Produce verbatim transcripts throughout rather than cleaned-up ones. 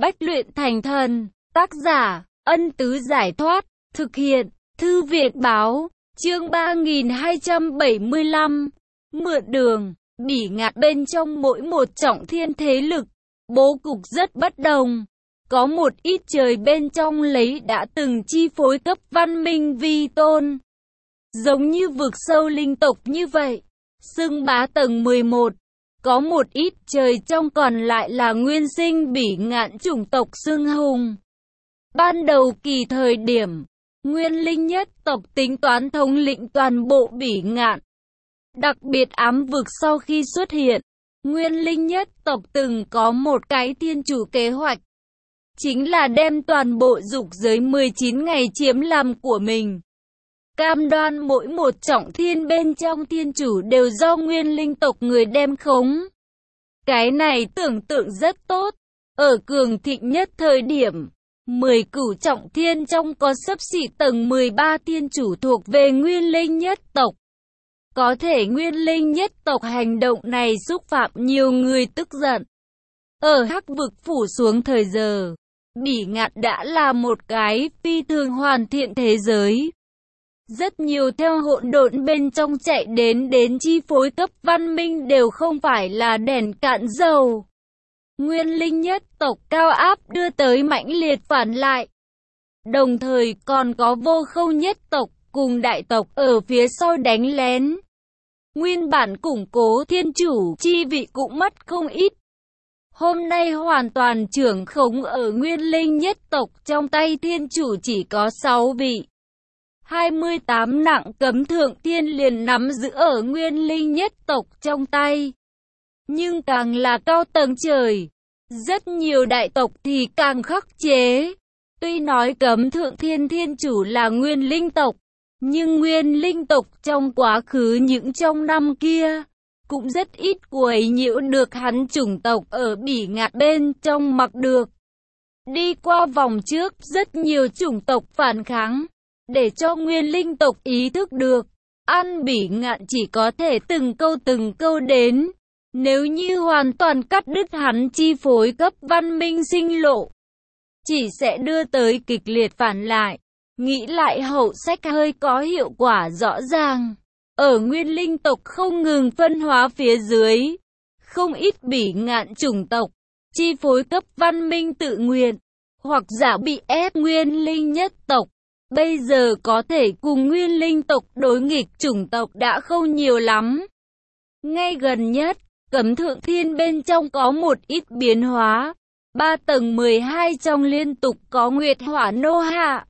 Bách luyện thành thần. Tác giả, Ân Tứ Giải Thoát. Thực hiện, Thư Việt Báo. Chương ba nghìn hai trăm bảy mươi lăm. Mượn đường. Bỉ Ngạn bên trong mỗi một trọng thiên thế lực, bố cục rất bất đồng. Có một ít trời bên trong lấy đã từng chi phối cấp văn minh vi tôn. Giống như vực sâu linh tộc như vậy, xưng bá tầng mười một. Có một ít trời trong còn lại là nguyên sinh Bỉ Ngạn chủng tộc xưng hùng. Ban đầu kỳ thời điểm, Nguyên Linh nhất tộc tính toán thống lĩnh toàn bộ Bỉ Ngạn. Đặc biệt ám vực sau khi xuất hiện, Nguyên Linh nhất tộc từng có một cái thiên chủ kế hoạch. Chính là đem toàn bộ dục giới mười chín ngày chiếm làm của mình. Cam đoan mỗi một trọng thiên bên trong thiên chủ đều do Nguyên Linh tộc người đem khống. Cái này tưởng tượng rất tốt. Ở cường thịnh nhất thời điểm, mười cửu trọng thiên trong có xấp xỉ tầng mười ba thiên chủ thuộc về Nguyên Linh nhất tộc. Có thể Nguyên Linh nhất tộc hành động này xúc phạm nhiều người tức giận. Ở hắc vực phủ xuống thời giờ, Bỉ Ngạn đã là một cái phi thường hoàn thiện thế giới. Rất nhiều theo hỗn độn bên trong chạy đến đến chi phối cấp văn minh đều không phải là đèn cạn dầu. Nguyên Linh nhất tộc cao áp đưa tới mãnh liệt phản lại. Đồng thời còn có Vô Khâu nhất tộc cùng đại tộc ở phía sau đánh lén. Nguyên bản củng cố thiên chủ chi vị cũng mất không ít. Hôm nay hoàn toàn trưởng khống ở Nguyên Linh nhất tộc trong tay thiên chủ chỉ có sáu vị. hai mươi tám nặng cấm thượng thiên liền nắm giữ ở Nguyên Linh nhất tộc trong tay. Nhưng càng là cao tầng trời, rất nhiều đại tộc thì càng khắc chế. Tuy nói cấm thượng thiên thiên chủ là Nguyên Linh tộc, nhưng Nguyên Linh tộc trong quá khứ những trong năm kia, cũng rất ít quấy nhiễu được hắn chủng tộc ở Bỉ Ngạn bên trong mặc được. Đi qua vòng trước rất nhiều chủng tộc phản kháng, để cho Nguyên Linh tộc ý thức được, ăn Bỉ Ngạn chỉ có thể từng câu từng câu đến. Nếu như hoàn toàn cắt đứt hắn chi phối cấp văn minh sinh lộ, chỉ sẽ đưa tới kịch liệt phản lại. Nghĩ lại hậu sách hơi có hiệu quả rõ ràng. Ở Nguyên Linh tộc không ngừng phân hóa phía dưới, không ít Bỉ Ngạn chủng tộc, chi phối cấp văn minh tự nguyện, hoặc giả bị ép Nguyên Linh nhất tộc. Bây giờ có thể cùng Nguyên Linh tộc đối nghịch chủng tộc đã không nhiều lắm. Ngay gần nhất, Cấm Thượng Thiên bên trong có một ít biến hóa. Ba tầng mười hai trong liên tục có Nguyệt Hỏa nô hạ.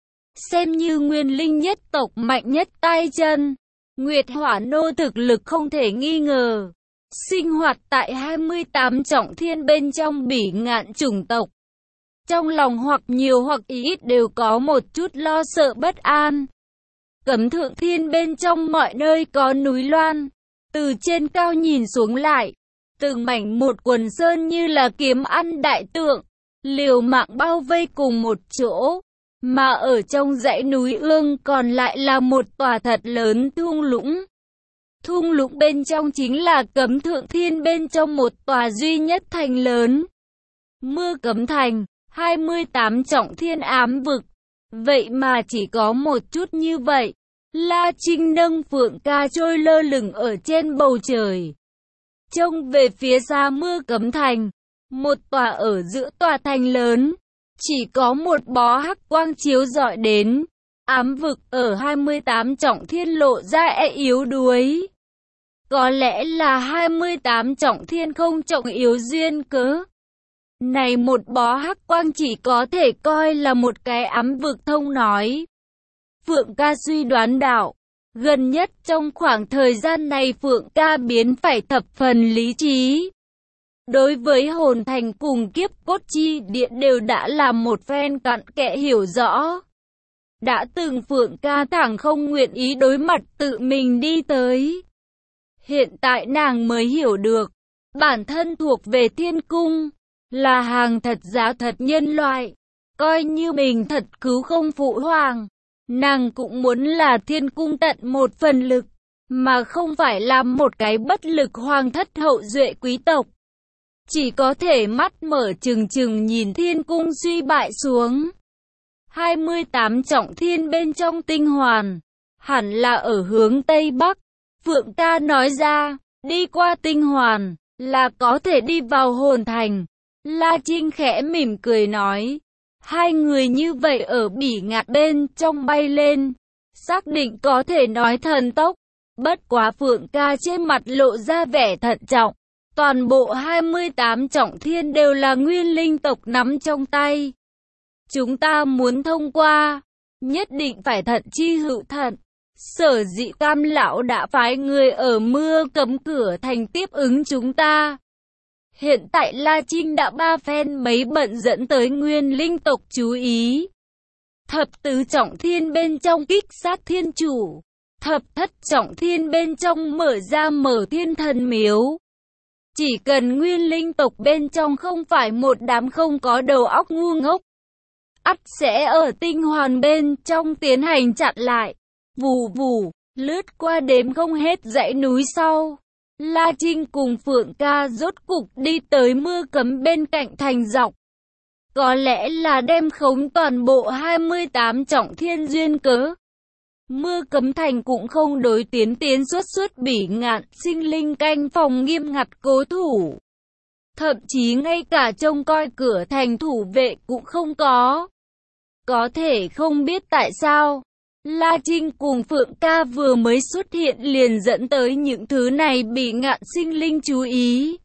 Xem như Nguyên Linh nhất tộc mạnh nhất tay chân, Nguyệt Hỏa nô thực lực không thể nghi ngờ. Sinh hoạt tại hai mươi tám trọng thiên bên trong Bỉ Ngạn chủng tộc. Trong lòng hoặc nhiều hoặc ít đều có một chút lo sợ bất an. Cấm Thượng Thiên bên trong mọi nơi có núi loan. Từ trên cao nhìn xuống lại, từng mảnh một quần sơn như là kiếm ăn đại tượng, liều mạng bao vây cùng một chỗ. Mà ở trong dãy núi ương còn lại là một tòa thật lớn thung lũng. Thung lũng bên trong chính là Cấm Thượng Thiên bên trong một tòa duy nhất thành lớn. Mưa Cấm Thành, hai mươi tám trọng thiên ám vực. Vậy mà chỉ có một chút như vậy. La Trinh nâng phượng ca trôi lơ lửng ở trên bầu trời. Trông về phía xa Mưa Cấm Thành, một tòa ở giữa tòa thành lớn. Chỉ có một bó hắc quang chiếu rọi đến. Ám vực ở hai mươi tám trọng thiên lộ ra e yếu đuối. Có lẽ là hai mươi tám trọng thiên không trọng yếu duyên cớ. Này một bó hắc quang chỉ có thể coi là một cái ám vực thông nói. Phượng ca suy đoán đạo, gần nhất trong khoảng thời gian này Phượng ca biến phải thập phần lý trí. Đối với hồn thành cùng kiếp cốt chi địa đều đã là một phen cặn kẽ hiểu rõ. Đã từng Phượng ca thẳng không nguyện ý đối mặt tự mình đi tới. Hiện tại nàng mới hiểu được, bản thân thuộc về thiên cung, là hàng thật giá thật nhân loại. Coi như mình thật cứu không phụ hoàng, nàng cũng muốn là thiên cung tận một phần lực, mà không phải làm một cái bất lực hoàng thất hậu duệ quý tộc. chỉ có thể mắt mở trừng trừng nhìn thiên cung suy bại xuống. hai mươi tám trọng thiên bên trong tinh hoàn, hẳn là ở hướng Tây Bắc. Phượng ca nói ra, đi qua tinh hoàn, là có thể đi vào hồn thành. La Trinh khẽ mỉm cười nói, hai người như vậy ở bỉ ngạn bên trong bay lên, xác định có thể nói thần tốc. Bất quá Phượng ca trên mặt lộ ra vẻ thận trọng. Toàn bộ hai mươi tám trọng thiên đều là nguyên linh tộc nắm trong tay. Chúng ta muốn thông qua, nhất định phải thận chi hữu thận. Sở dĩ Cam lão đã phái người ở mưa cấm cửa thành tiếp ứng chúng ta. Hiện tại La Trinh đã ba phen mấy bận dẫn tới nguyên linh tộc chú ý. Thập tứ trọng thiên bên trong kích sát thiên chủ. Thập thất trọng thiên bên trong mở ra mở thiên thần miếu. Chỉ cần nguyên linh tộc bên trong không phải một đám không có đầu óc ngu ngốc, ắt sẽ ở tinh hoàn bên trong tiến hành chặn lại. Vù vù, lướt qua đếm không hết dãy núi sau. La Trinh cùng Phượng ca rốt cục đi tới mưa cấm bên cạnh thành dọc. Có lẽ là đem khống toàn bộ hai mươi tám trọng thiên duyên cớ. Mưa cấm thành cũng không đối tiến tiến xuất xuất bỉ ngạn sinh linh canh phòng nghiêm ngặt cố thủ. Thậm chí ngay cả trông coi cửa thành thủ vệ cũng không có. Có thể không biết tại sao, La Trinh cùng Phượng ca vừa mới xuất hiện liền dẫn tới những thứ này bị ngạn sinh linh chú ý.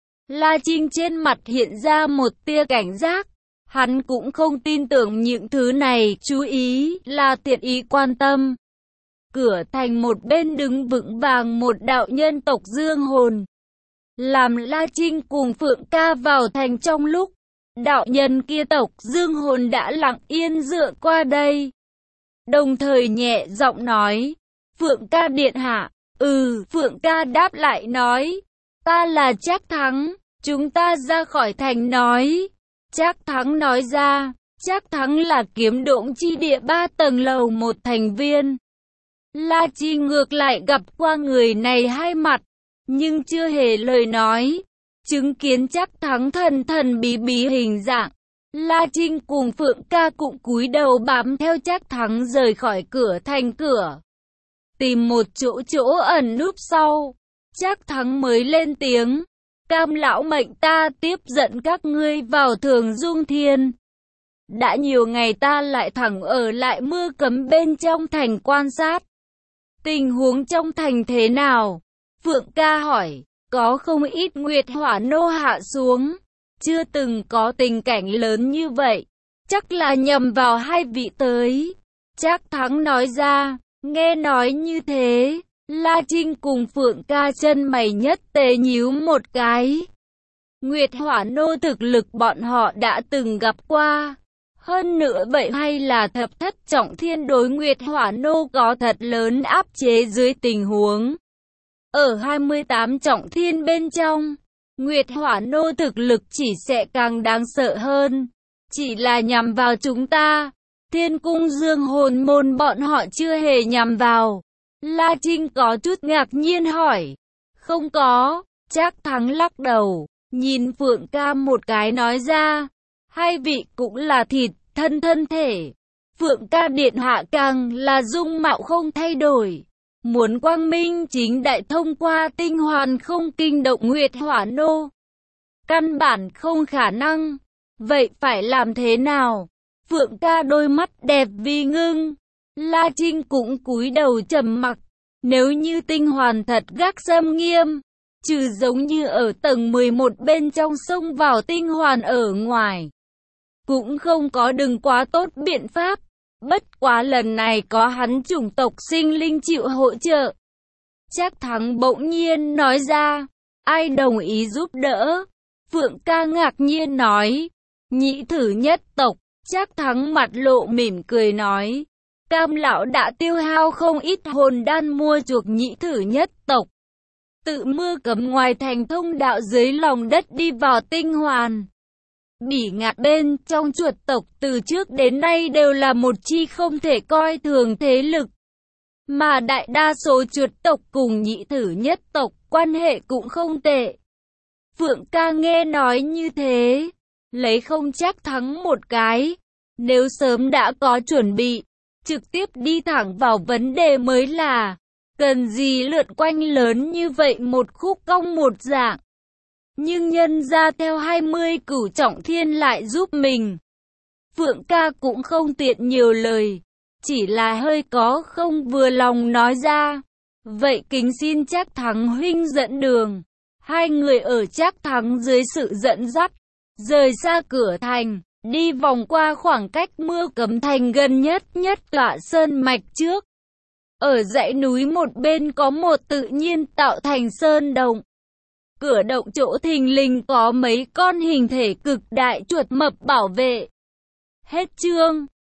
La Trinh trên mặt hiện ra một tia cảnh giác. Hắn cũng không tin tưởng những thứ này chú ý là thiện ý quan tâm. Cửa thành một bên đứng vững vàng một đạo nhân tộc dương hồn. Làm La Trinh cùng Phượng ca vào thành trong lúc đạo nhân kia tộc dương hồn đã lặng yên dựa qua đây. Đồng thời nhẹ giọng nói, Phượng ca điện hạ. Ừ, Phượng ca đáp lại nói, ta là Trác Thắng, chúng ta ra khỏi thành nói. Trác Thắng nói ra, Trác Thắng là kiếm độn chi địa ba tầng lầu một thành viên. La Chi ngược lại gặp qua người này hai mặt, nhưng chưa hề lời nói. Chứng kiến Trác Thắng thần thần bí bí hình dạng, La Trinh cùng Phượng ca cũng cúi đầu bám theo Trác Thắng rời khỏi cửa thành cửa. Tìm một chỗ chỗ ẩn núp sau, Trác Thắng mới lên tiếng. Cam lão mệnh ta tiếp dẫn các ngươi vào Thường Dung Thiên. Đã nhiều ngày ta lại thẳng ở lại mưa cấm bên trong thành quan sát. Tình huống trong thành thế nào? Phượng ca hỏi, có không ít nguyệt hỏa nô hạ xuống. Chưa từng có tình cảnh lớn như vậy. Chắc là nhầm vào hai vị tới. Trác Thắng nói ra, nghe nói như thế. La Trinh cùng Phượng ca chân mày nhất tề nhíu một cái. Nguyệt hỏa nô thực lực bọn họ đã từng gặp qua. Hơn nữa vậy hay là thập thất trọng thiên đối Nguyệt hỏa nô có thật lớn áp chế dưới tình huống. Ở hai mươi tám trọng thiên bên trong, Nguyệt hỏa nô thực lực chỉ sẽ càng đáng sợ hơn. Chỉ là nhằm vào chúng ta. Thiên cung dương hồn môn bọn họ chưa hề nhằm vào. La Trinh có chút ngạc nhiên hỏi. Không có. Trác Thắng lắc đầu, nhìn Phượng ca một cái nói ra. Hai vị cũng là thịt, thân thân thể. Phượng ca điện hạ càng là dung mạo không thay đổi. Muốn quang minh chính đại thông qua tinh hoàn không kinh động Nguyệt hỏa nô. Căn bản không khả năng. Vậy phải làm thế nào? Phượng ca đôi mắt đẹp vì ngưng. La Trinh cũng cúi đầu trầm mặc. Nếu như tinh hoàn thật gác xâm nghiêm, trừ giống như ở tầng mười một bên trong sông vào tinh hoàn ở ngoài, cũng không có đừng quá tốt biện pháp. Bất quá lần này có hắn chủng tộc sinh linh chịu hỗ trợ. Trác Thắng bỗng nhiên nói ra, ai đồng ý giúp đỡ? Phượng ca ngạc nhiên nói, nhị thử nhất tộc. Trác Thắng mặt lộ mỉm cười nói, Cam lão đã tiêu hao không ít hồn đan mua chuộc nhị thử nhất tộc. Tự mưa cấm ngoài thành thông đạo dưới lòng đất đi vào tinh hoàn. Bỉ ngạn bên trong chuột tộc từ trước đến nay đều là một chi không thể coi thường thế lực. Mà đại đa số chuột tộc cùng nhị thử nhất tộc quan hệ cũng không tệ. Phượng ca nghe nói như thế, lấy không chắc thắng một cái. Nếu sớm đã có chuẩn bị, trực tiếp đi thẳng vào vấn đề mới là, cần gì lượn quanh lớn như vậy một khúc cong một dạng. Nhưng nhân ra theo hai mươi cửu trọng thiên lại giúp mình. Phượng ca cũng không tiện nhiều lời, chỉ là hơi có không vừa lòng nói ra. Vậy kính xin Trác Thắng huynh dẫn đường. Hai người ở Trác Thắng dưới sự dẫn dắt, rời xa cửa thành, đi vòng qua khoảng cách Mưa Cấm Thành gần nhất nhất tọa sơn mạch trước. Ở dãy núi một bên có một tự nhiên tạo thành sơn động. Cửa động chỗ thình lình có mấy con hình thể cực đại chuột mập bảo vệ. Hết chương.